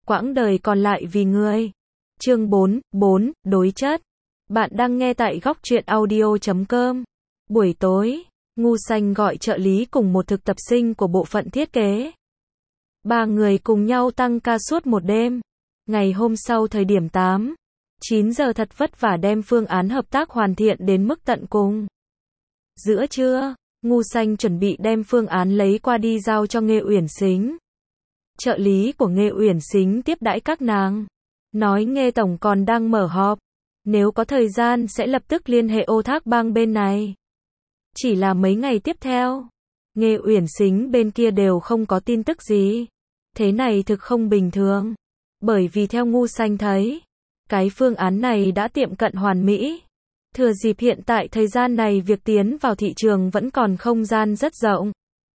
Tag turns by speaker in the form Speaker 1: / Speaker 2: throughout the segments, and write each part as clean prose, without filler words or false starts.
Speaker 1: quãng đời còn lại vì người. Chương 4, đối chất. Bạn đang nghe tại góc truyện audio.com. Buổi tối, Ngu Xanh gọi trợ lý cùng một thực tập sinh của bộ phận thiết kế. Ba người cùng nhau tăng ca suốt một đêm. Ngày hôm sau thời điểm 9 giờ thật vất vả đem phương án hợp tác hoàn thiện đến mức tận cùng. Giữa trưa, Ngu Xanh chuẩn bị đem phương án lấy qua đi giao cho Nghê Uyển Sính. Trợ lý của Nghê Uyển Sính tiếp đãi các nàng. Nói Nghê Tổng còn đang mở họp. Nếu có thời gian sẽ lập tức liên hệ Ô Thác Bang bên này. Chỉ là mấy ngày tiếp theo, Nghê Uyển Sính bên kia đều không có tin tức gì. Thế này thực không bình thường. Bởi vì theo Ngu Xanh thấy, cái phương án này đã tiệm cận hoàn mỹ. Thừa dịp hiện tại thời gian này việc tiến vào thị trường vẫn còn không gian rất rộng.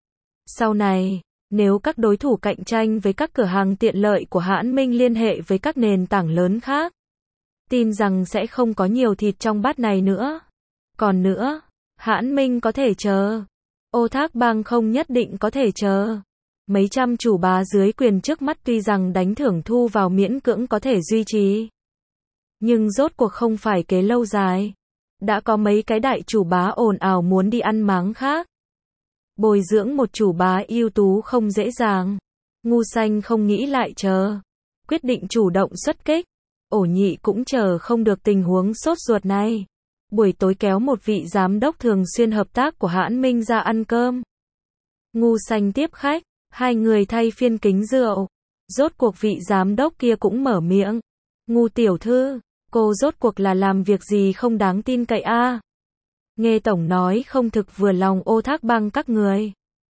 Speaker 1: Sau này, nếu các đối thủ cạnh tranh với các cửa hàng tiện lợi của Hãn Minh liên hệ với các nền tảng lớn khác, tin rằng sẽ không có nhiều thịt trong bát này nữa. Còn nữa, Hãn Minh có thể chờ. Ô Thác Bang không nhất định có thể chờ. Mấy trăm chủ bá dưới quyền trước mắt tuy rằng đánh thưởng thu vào miễn cưỡng có thể duy trì, nhưng rốt cuộc không phải kế lâu dài. Đã có mấy cái đại chủ bá ồn ào muốn đi ăn máng khác. Bồi dưỡng một chủ bá ưu tú không dễ dàng. Ngu Xanh không nghĩ lại chờ. Quyết định chủ động xuất kích. Ổ Nhị cũng chờ không được tình huống sốt ruột này. Buổi tối kéo một vị giám đốc thường xuyên hợp tác của Hãn Minh ra ăn cơm. Ngu Xanh tiếp khách. Hai người thay phiên kính rượu. Rốt cuộc vị giám đốc kia cũng mở miệng. Ngu tiểu thư, cô rốt cuộc là làm việc gì không đáng tin cậy a? Nghê Tổng nói không thực vừa lòng Ô Thác Bang các người.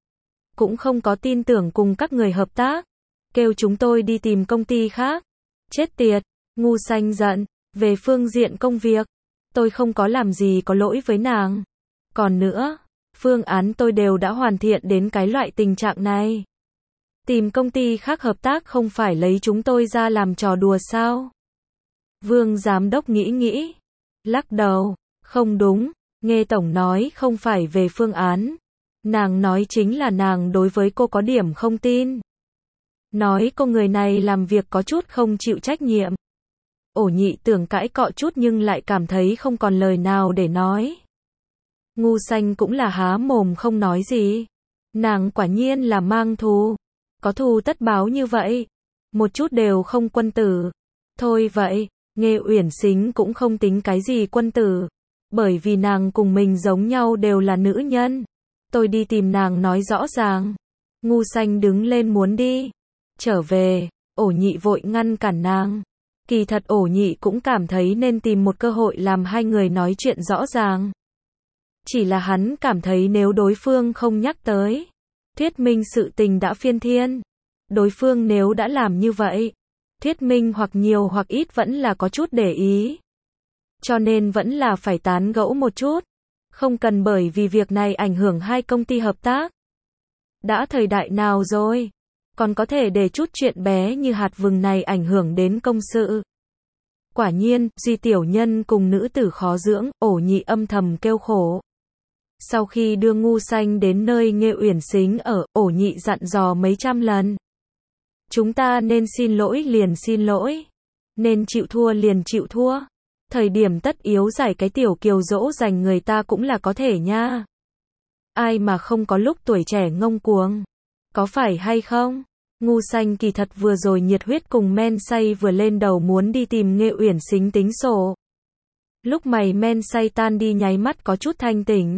Speaker 1: Cũng không có tin tưởng cùng các người hợp tác. Kêu chúng tôi đi tìm công ty khác. Chết tiệt, Ngu Xanh giận. Về phương diện công việc, tôi không có làm gì có lỗi với nàng. Còn nữa, phương án tôi đều đã hoàn thiện đến cái loại tình trạng này. Tìm công ty khác hợp tác không phải lấy chúng tôi ra làm trò đùa sao? Vương giám đốc nghĩ. Lắc đầu, không đúng. Nghê Tổng nói không phải về phương án. Nàng nói chính là nàng đối với cô có điểm không tin. Nói cô người này làm việc có chút không chịu trách nhiệm. Ổ Nhị tưởng cãi cọ chút nhưng lại cảm thấy không còn lời nào để nói. Ngu Xanh cũng là há mồm không nói gì. Nàng quả nhiên là mang thù. Có thù tất báo như vậy. Một chút đều không quân tử. Thôi vậy, Nghê Uyển Sính cũng không tính cái gì quân tử. Bởi vì nàng cùng mình giống nhau đều là nữ nhân. Tôi đi tìm nàng nói rõ ràng. Ngu Xanh đứng lên muốn đi. Trở về, Ổ Nhị vội ngăn cản nàng. Kỳ thật Ổ Nhị cũng cảm thấy nên tìm một cơ hội làm hai người nói chuyện rõ ràng. Chỉ là hắn cảm thấy nếu đối phương không nhắc tới thuyết minh sự tình đã phiên thiên. Đối phương nếu đã làm như vậy, thuyết minh hoặc nhiều hoặc ít vẫn là có chút để ý. Cho nên vẫn là phải tán gẫu một chút. Không cần bởi vì việc này ảnh hưởng hai công ty hợp tác. Đã thời đại nào rồi, còn có thể để chút chuyện bé như hạt vừng này ảnh hưởng đến công sự. Quả nhiên, Duy tiểu nhân cùng nữ tử khó dưỡng, Ổ Nhị âm thầm kêu khổ. Sau khi đưa Ngu Xanh đến nơi Nghê Uyển Sính ở, Ổ Nhị dặn dò mấy trăm lần. Chúng ta nên xin lỗi liền xin lỗi. Nên chịu thua liền chịu thua. Thời điểm tất yếu giải cái tiểu kiều dỗ dành người ta cũng là có thể nha. Ai mà không có lúc tuổi trẻ ngông cuồng. Có phải hay không? Ngu Xanh kỳ thật vừa rồi nhiệt huyết cùng men say vừa lên đầu muốn đi tìm Nghê Uyển Sính tính sổ. Lúc mày men say tan đi nháy mắt có chút thanh tỉnh.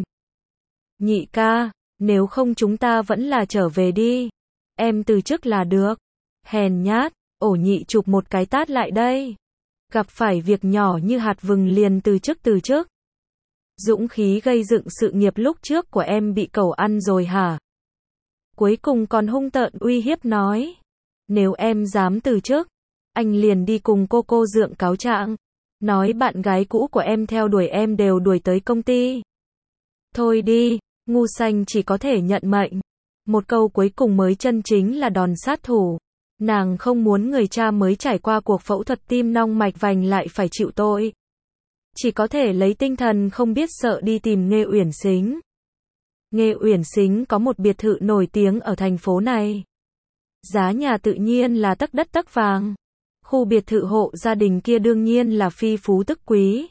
Speaker 1: Nhị ca, nếu không chúng ta vẫn là trở về đi. Em từ chức là được. Hèn nhát, Ổ Nhị chụp một cái tát lại đây. Gặp phải việc nhỏ như hạt vừng liền từ chức. Dũng khí gây dựng sự nghiệp lúc trước của em bị cẩu ăn rồi hả? Cuối cùng còn hung tợn uy hiếp nói. Nếu em dám từ chức, anh liền đi cùng cô dượng cáo trạng. Nói bạn gái cũ của em theo đuổi em đều đuổi tới công ty. Thôi đi, Ngu Xanh chỉ có thể nhận mệnh. Một câu cuối cùng mới chân chính là đòn sát thủ. Nàng không muốn người cha mới trải qua cuộc phẫu thuật tim nong mạch vành lại phải chịu tội. Chỉ có thể lấy tinh thần không biết sợ đi tìm Nghê Uyển Sính. Nghê Uyển Sính có một biệt thự nổi tiếng ở thành phố này. Giá nhà tự nhiên là tấc đất tấc vàng. Khu biệt thự hộ gia đình kia đương nhiên là phi phú tức quý.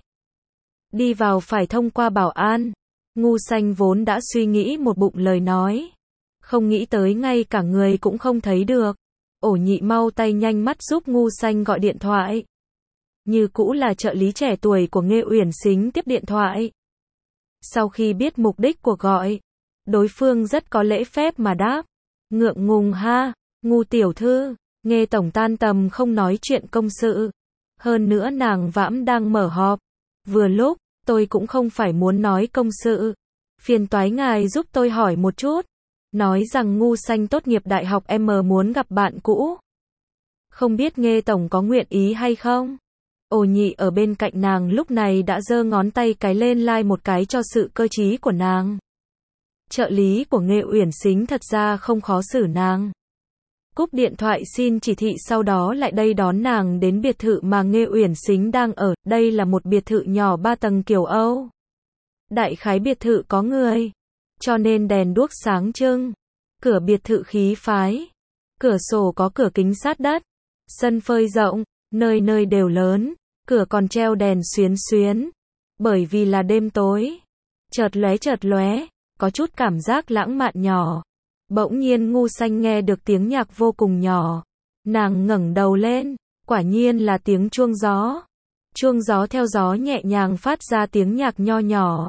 Speaker 1: Đi vào phải thông qua bảo an. Ngu Xanh vốn đã suy nghĩ một bụng lời nói. Không nghĩ tới ngay cả người cũng không thấy được. Ổ Nhị mau tay nhanh mắt giúp Ngu Xanh gọi điện thoại. Như cũ là trợ lý trẻ tuổi của Nghê Uyển Xính tiếp điện thoại. Sau khi biết mục đích của gọi, đối phương rất có lễ phép mà đáp. Ngượng ngùng ha, Ngu tiểu thư, Nghê tổng tan tầm không nói chuyện công sự. Hơn nữa nàng vãm đang mở họp. Vừa lúc, tôi cũng không phải muốn nói công sự. Phiền toái ngài giúp tôi hỏi một chút. Nói rằng Ngu Xanh tốt nghiệp đại học M muốn gặp bạn cũ. Không biết Nghê tổng có nguyện ý hay không? Ổ Nhị ở bên cạnh nàng lúc này đã giơ ngón tay cái lên like một cái cho sự cơ trí của nàng. Trợ lý của Nghê Uyển Xính thật ra không khó xử nàng. Cúp điện thoại xin chỉ thị sau đó lại đây đón nàng đến biệt thự mà Nghê Uyển Xính đang ở. Đây là một biệt thự nhỏ 3 tầng kiểu Âu. Đại khái biệt thự có người, cho nên đèn đuốc sáng trưng. Cửa biệt thự khí phái. Cửa sổ có cửa kính sát đất. Sân phơi rộng, nơi nơi đều lớn. Cửa còn treo đèn xuyến xuyến. Bởi vì là đêm tối. Chợt lóe, có chút cảm giác lãng mạn nhỏ. Bỗng nhiên Ngu Xanh nghe được tiếng nhạc vô cùng nhỏ. Nàng ngẩng đầu lên, quả nhiên là tiếng chuông gió. Chuông gió theo gió nhẹ nhàng phát ra tiếng nhạc nho nhỏ.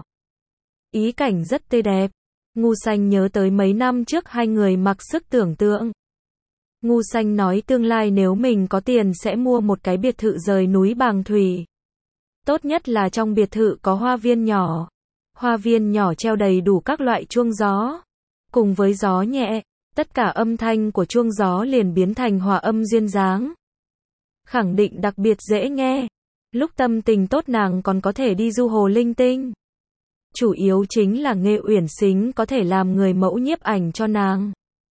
Speaker 1: Ý cảnh rất tươi đẹp. Ngu Xanh nhớ tới mấy năm trước hai người mặc sức tưởng tượng. Ngu Xanh nói tương lai nếu mình có tiền sẽ mua một cái biệt thự rời núi Bàng Thủy. Tốt nhất là trong biệt thự có hoa viên nhỏ. Hoa viên nhỏ treo đầy đủ các loại chuông gió. Cùng với gió nhẹ, tất cả âm thanh của chuông gió liền biến thành hòa âm duyên dáng. Khẳng định đặc biệt dễ nghe. Lúc tâm tình tốt nàng còn có thể đi du hồ linh tinh. Chủ yếu chính là Nghê Uyển Xính có thể làm người mẫu nhiếp ảnh cho nàng.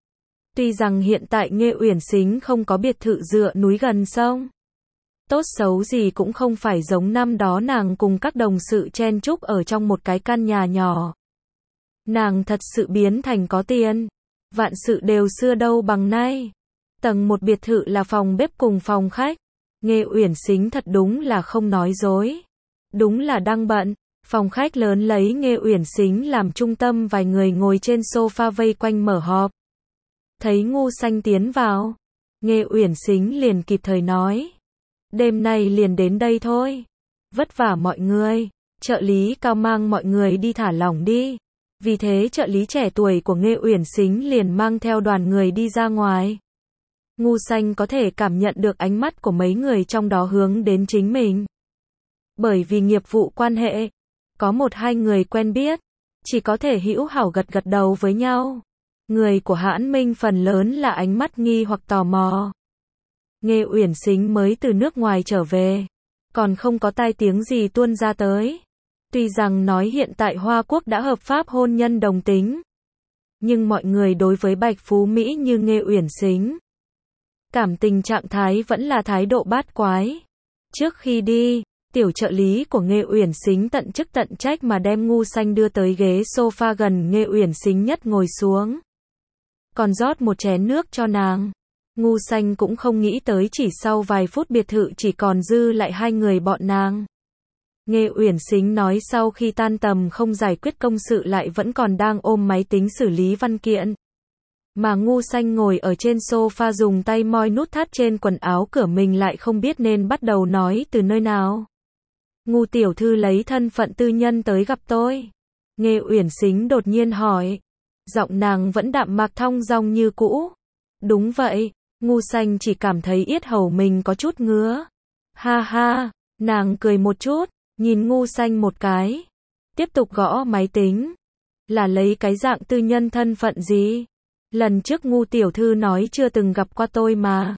Speaker 1: Tuy rằng hiện tại Nghê Uyển Xính không có biệt thự dựa núi gần sông. Tốt xấu gì cũng không phải giống năm đó nàng cùng các đồng sự chen chúc ở trong một cái căn nhà nhỏ. Nàng thật sự biến thành có tiền. Vạn sự đều xưa đâu bằng nay. Tầng 1 biệt thự là phòng bếp cùng phòng khách. Nghê Uyển Xính thật đúng là không nói dối. Đúng là đang bận. Phòng khách lớn lấy Nghê Uyển Xính làm trung tâm, vài người ngồi trên sofa vây quanh mở họp. Thấy Ngu Xanh tiến vào, Nghê Uyển Xính liền kịp thời nói. Đêm nay liền đến đây thôi. Vất vả mọi người. Trợ lý Cao mang mọi người đi thả lỏng đi. Vì thế trợ lý trẻ tuổi của Nghê Uyển Xính liền mang theo đoàn người đi ra ngoài. Ngu Xanh có thể cảm nhận được ánh mắt của mấy người trong đó hướng đến chính mình. Bởi vì nghiệp vụ quan hệ, có một hai người quen biết, chỉ có thể hữu hảo gật gật đầu với nhau. Người của Hãn Minh phần lớn là ánh mắt nghi hoặc tò mò. Nghê Uyển Xính mới từ nước ngoài trở về, còn không có tai tiếng gì tuôn ra tới. Tuy rằng nói hiện tại Hoa Quốc đã hợp pháp hôn nhân đồng tính, nhưng mọi người đối với Bạch Phú Mỹ như Nghê Uyển Xính, cảm tình trạng thái vẫn là thái độ bát quái. Trước khi đi, tiểu trợ lý của Nghê Uyển Xính tận chức tận trách mà đem Ngu Xanh đưa tới ghế sofa gần Nghê Uyển Xính nhất ngồi xuống. Còn rót một chén nước cho nàng. Ngu Xanh cũng không nghĩ tới chỉ sau vài phút biệt thự chỉ còn dư lại hai người bọn nàng. Nghê Uyển Xính nói sau khi tan tầm không giải quyết công sự lại vẫn còn đang ôm máy tính xử lý văn kiện. Mà Ngu Xanh ngồi ở trên sofa dùng tay moi nút thắt trên quần áo cửa mình lại không biết nên bắt đầu nói từ nơi nào. Ngu tiểu thư lấy thân phận tư nhân tới gặp tôi. Nghê Uyển Xính đột nhiên hỏi. Giọng nàng vẫn đạm mạc thong dong như cũ. Đúng vậy. Ngu Xanh chỉ cảm thấy yết hầu mình có chút ngứa. Ha ha, nàng cười một chút, nhìn Ngu Xanh một cái. Tiếp tục gõ máy tính. Là lấy cái dạng tư nhân thân phận gì? Lần trước Ngu tiểu thư nói chưa từng gặp qua tôi mà.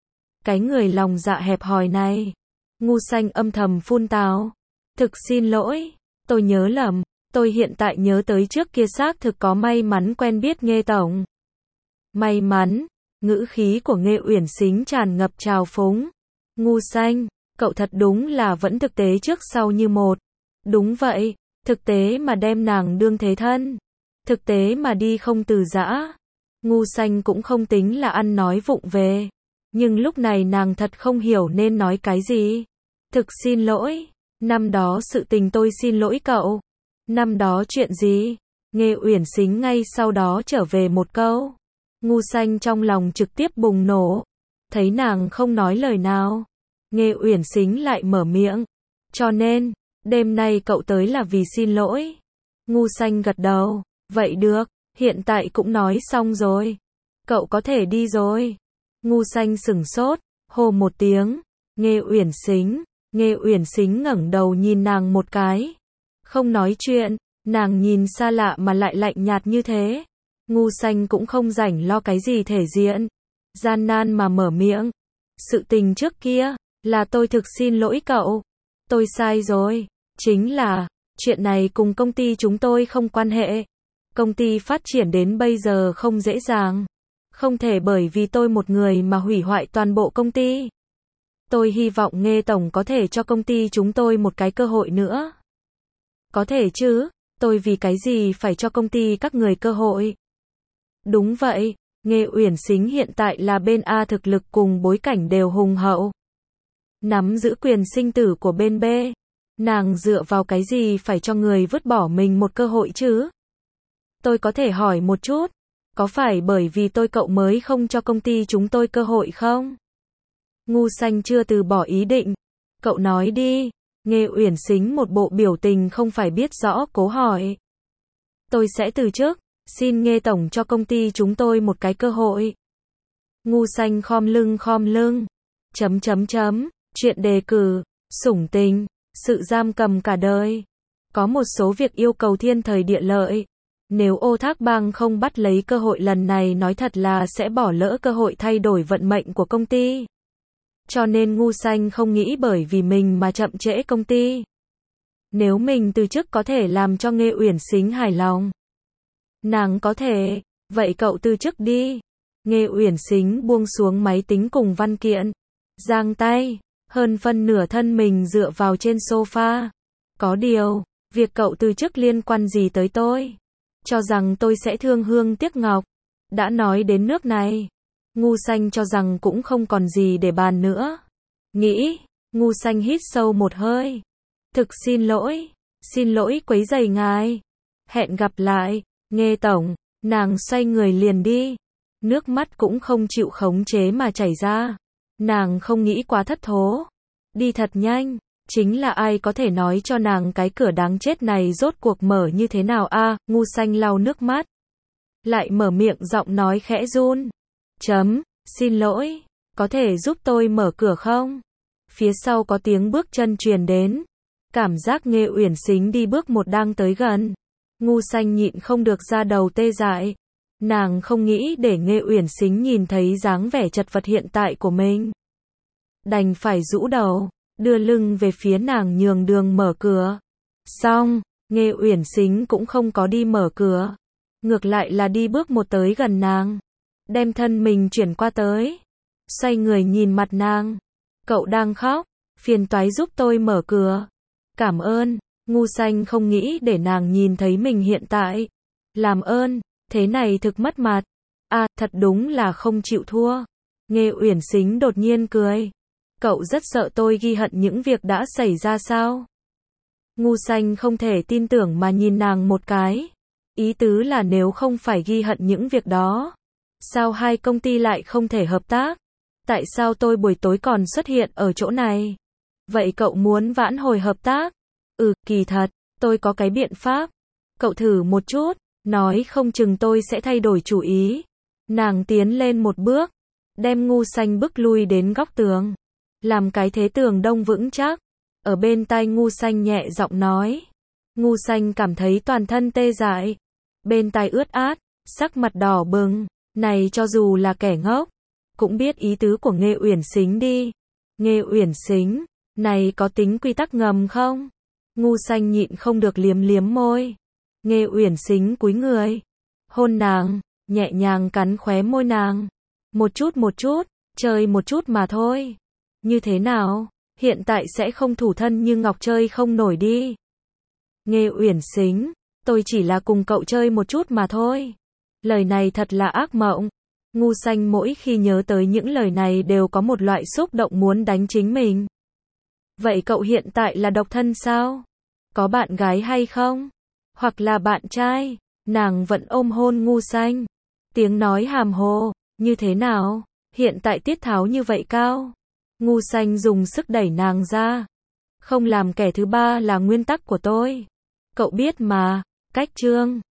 Speaker 1: Cái người lòng dạ hẹp hòi này. Ngu Xanh âm thầm phun tào. Thực xin lỗi, tôi nhớ lầm. Tôi hiện tại nhớ tới trước kia xác thực có may mắn quen biết Nghê tổng. May mắn. Ngữ khí của Nghê Uyển Xính tràn ngập trào phúng. Ngu Xanh, cậu thật đúng là vẫn thực tế trước sau như một. Đúng vậy, thực tế mà đem nàng đương thế thân. Thực tế mà đi không từ giã. Ngu Xanh cũng không tính là ăn nói vụng về. Nhưng lúc này nàng thật không hiểu nên nói cái gì. Thực xin lỗi. Năm đó sự tình tôi xin lỗi cậu. Năm đó chuyện gì? Nghe Uyển Sính ngay sau đó trở về một câu. Ngu Xanh trong lòng trực tiếp bùng nổ. Thấy nàng không nói lời nào. Nghe Uyển Sính lại mở miệng. Cho nên, đêm nay cậu tới là vì xin lỗi. Ngu Xanh gật đầu. Vậy được, hiện tại cũng nói xong rồi. Cậu có thể đi rồi. Ngu Xanh sửng sốt, hô một tiếng. Nghe Uyển Sính. Nghe Uyển Sính ngẩng đầu nhìn nàng một cái. Không nói chuyện, nàng nhìn xa lạ mà lại lạnh nhạt như thế. Ngu Xanh cũng không rảnh lo cái gì thể diện. Gian nan mà mở miệng. Sự tình trước kia, là tôi thực xin lỗi cậu. Tôi sai rồi. Chính là, chuyện này cùng công ty chúng tôi không quan hệ. Công ty phát triển đến bây giờ không dễ dàng. Không thể bởi vì tôi một người mà hủy hoại toàn bộ công ty. Tôi hy vọng Nghe Tổng có thể cho công ty chúng tôi một cái cơ hội nữa. Có thể chứ, tôi vì cái gì phải cho công ty các người cơ hội? Đúng vậy, Nghe Uyển Sính hiện tại là bên A thực lực cùng bối cảnh đều hùng hậu. Nắm giữ quyền sinh tử của bên B. Nàng dựa vào cái gì phải cho người vứt bỏ mình một cơ hội chứ? Tôi có thể hỏi một chút, có phải bởi vì tôi cậu mới không cho công ty chúng tôi cơ hội không? Ngu Xanh chưa từ bỏ ý định. Cậu nói đi. Nghe Uyển Sính một bộ biểu tình không phải biết rõ cố hỏi. Tôi sẽ từ chức, xin Nghe Tổng cho công ty chúng tôi một cái cơ hội. Ngu Xanh khom lưng. Chuyện đề cử, sủng tình, sự giam cầm cả đời. Có một số việc yêu cầu thiên thời địa lợi. Nếu Ô Thác Bang không bắt lấy cơ hội lần này nói thật là sẽ bỏ lỡ cơ hội thay đổi vận mệnh của công ty. Cho nên Ngu Xanh không nghĩ bởi vì mình mà chậm trễ công ty. Nếu mình từ chức có thể làm cho Nghe Uyển Sính hài lòng. Nàng có thể, vậy cậu từ chức đi. Nghe Uyển Sính buông xuống máy tính cùng văn kiện. Giang tay, hơn phân nửa thân mình dựa vào trên sofa. Có điều, việc cậu từ chức liên quan gì tới tôi? Cho rằng tôi sẽ thương hương tiếc ngọc. Đã nói đến nước này. Ngu Xanh cho rằng cũng không còn gì để bàn nữa. Nghĩ, Ngu Xanh hít sâu một hơi. Thực xin lỗi quấy rầy ngài. Hẹn gặp lại, Nghe Tổng. Nàng xoay người liền đi. Nước mắt cũng không chịu khống chế mà chảy ra. Nàng không nghĩ quá thất thố. Đi thật nhanh. Chính là ai có thể nói cho nàng cái cửa đáng chết này rốt cuộc mở như thế nào a? Ngu Xanh lau nước mắt. Lại mở miệng giọng nói khẽ run. Xin lỗi, có thể giúp tôi mở cửa không? Phía sau có tiếng bước chân truyền đến. Cảm giác Nghe Uyển Sính đi bước một đang tới gần. Ngu Xanh nhịn không được ra đầu tê dại. Nàng không nghĩ để Nghe Uyển Sính nhìn thấy dáng vẻ chật vật hiện tại của mình. Đành phải rũ đầu, đưa lưng về phía nàng nhường đường mở cửa. Xong, Nghe Uyển Sính cũng không có đi mở cửa. Ngược lại là đi bước một tới gần nàng. Đem thân mình chuyển qua tới. Xoay người nhìn mặt nàng. Cậu đang khóc, phiền toái giúp tôi mở cửa. Cảm ơn. Ngu Xanh không nghĩ để nàng nhìn thấy mình hiện tại. Làm ơn, thế này thực mất mặt. À, thật đúng là không chịu thua. Nghe Uyển Sính đột nhiên cười. Cậu rất sợ tôi ghi hận những việc đã xảy ra sao? Ngu Xanh không thể tin tưởng mà nhìn nàng một cái. Ý tứ là nếu không phải ghi hận những việc đó, sao hai công ty lại không thể hợp tác? Tại sao tôi buổi tối còn xuất hiện ở chỗ này? Vậy cậu muốn vãn hồi hợp tác? Kỳ thật, tôi có cái biện pháp. Cậu thử một chút, nói không chừng tôi sẽ thay đổi chủ ý. Nàng tiến lên một bước, đem Ngu Xanh bức lui đến góc tường. Làm cái thế tường đông vững chắc. Ở bên tai Ngu Xanh nhẹ giọng nói. Ngu Xanh cảm thấy toàn thân tê dại. Bên tai ướt át, sắc mặt đỏ bừng. Này cho dù là kẻ ngốc, cũng biết ý tứ của Nghe Uyển Sính đi. Nghe Uyển Sính, này có tính quy tắc ngầm không? Ngu Xanh nhịn không được liếm liếm môi. Nghe Uyển Sính cúi người, hôn nàng, nhẹ nhàng cắn khóe môi nàng. Một chút, chơi một chút mà thôi. Như thế nào, hiện tại sẽ không thủ thân như ngọc chơi không nổi đi. Nghe Uyển Sính, tôi chỉ là cùng cậu chơi một chút mà thôi. Lời này thật là ác mộng. Ngu xanh mỗi khi nhớ tới những lời này đều có một loại xúc động muốn đánh chính mình. Vậy cậu hiện tại là độc thân sao? Có bạn gái hay không? Hoặc là bạn trai? Nàng vẫn ôm hôn ngu xanh. Tiếng nói hàm hồ, như thế nào? Hiện tại tiết tháo như vậy cao? Ngu xanh dùng sức đẩy nàng ra. Không làm kẻ thứ ba là nguyên tắc của tôi. Cậu biết mà, cách Trương.